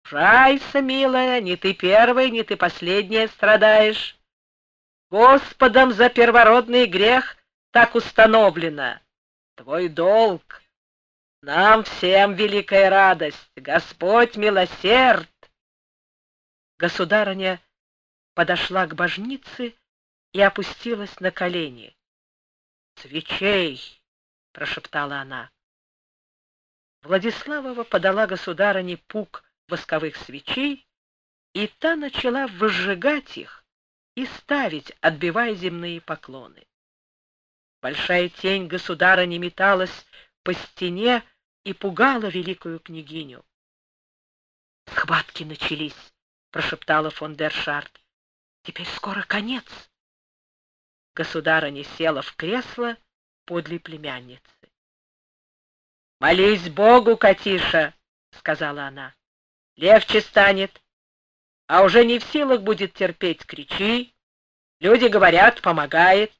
Мужайся, милая, не ты первая, не ты последняя страдаешь. Господом за первородный грех так установлено. Твой долг. Нам всем великая радость. Господь милосерд. Государыня подошла к божнице и опустилась на колени. «Свечей!» — прошептала она. Владиславова подала государыне пук восковых свечей, и та начала выжигать их и ставить, отбивая земные поклоны. Большая тень государыни металась по стене и пугала великую княгиню. «Схватки начались», — прошептала фон дер Шарт. «Теперь скоро конец». Государыня села в кресло подле племянницы. «Молись Богу, Катиша», — сказала она. «Легче станет, а уже не в силах будет терпеть, кричи. Люди говорят, помогает».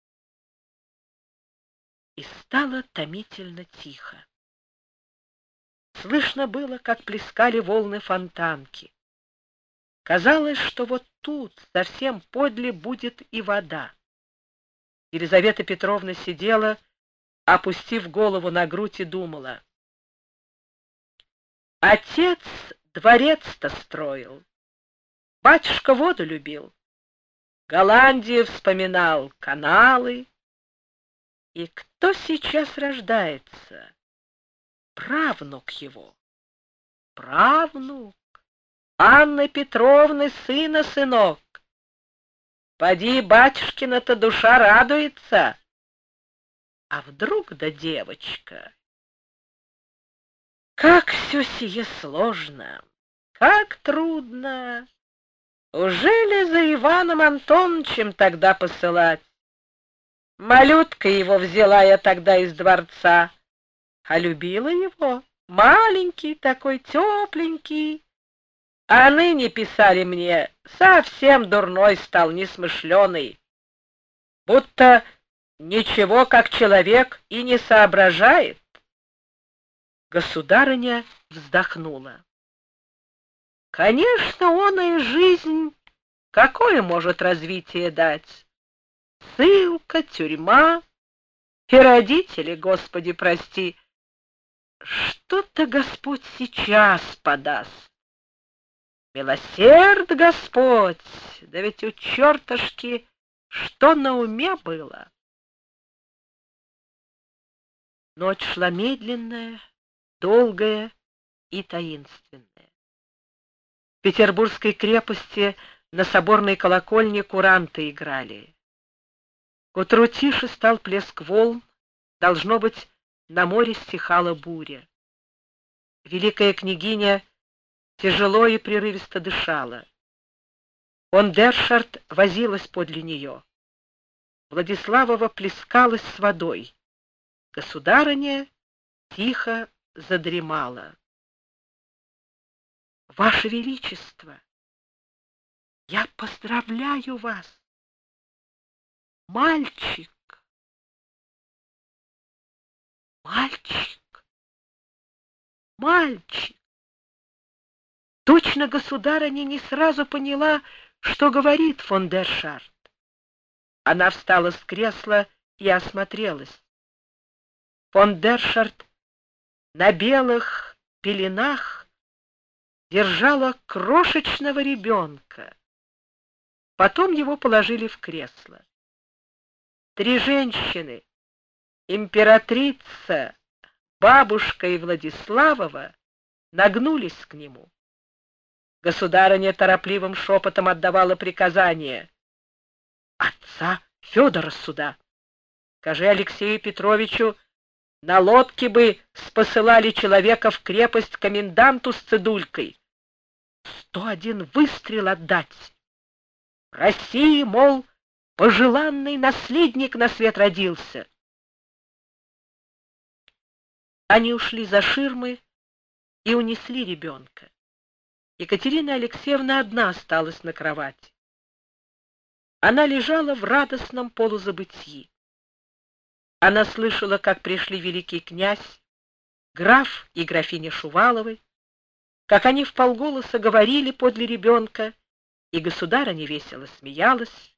И стало томительно тихо. Слышно было, как плескали волны фонтанки. Казалось, что вот тут, совсем подле, будет и вода. Елизавета Петровна сидела, опустив голову на грудь, и думала. Отец дворец-то строил, батюшка воду любил, Голландию вспоминал, каналы. И кто сейчас рождается? Правнук его. Правнук Анны Петровны, сына сынок. Поди, батюшкина-то душа радуется. А вдруг да девочка? Как все сие сложно, как трудно. Ужели за Иваном Антоновичем тогда посылать? Малютка его взяла я тогда из дворца, а любила его, маленький такой, тепленький. А ныне писали мне, совсем дурной стал, несмышленый, будто ничего как человек и не соображает. Государыня вздохнула. Конечно, он и жизнь какое может развитие дать? Ссылка, тюрьма и родители, Господи, прости. Что-то Господь сейчас подаст. Милосерд Господь, да ведь у чертошки что на уме было? Ночь шла медленная, долгая и таинственная. В Петербургской крепости на соборной колокольне куранты играли. К утру тише стал плеск волн, должно быть, на море стихала буря. Великая княгиня тяжело и прерывисто дышала. Фон дер Шарт возилась подле нее. Владиславова плескалась с водой. Государыня тихо задремала. Ваше Величество, я поздравляю вас. Мальчик, мальчик, мальчик. Точно государыня не сразу поняла, что говорит фон дер Шарт. Она встала с кресла и осмотрелась. Фон дер Шарт на белых пеленах держала крошечного ребенка. Потом его положили в кресло. Три женщины, императрица, бабушка и Владиславова, нагнулись к нему. Государыня торопливым шепотом отдавала приказание. Отца Федора сюда. Скажи Алексею Петровичу, на лодке бы спосылали человека в крепость коменданту с цедулькой. 101 выстрел отдать. России, мол, пожеланный наследник на свет родился. Они ушли за ширмы и унесли ребенка. Екатерина Алексеевна одна осталась на кровати. Она лежала в радостном полузабытии. Она слышала, как пришли великий князь, граф и графиня Шуваловы, как они вполголоса говорили подле ребенка, и государыня весело смеялась,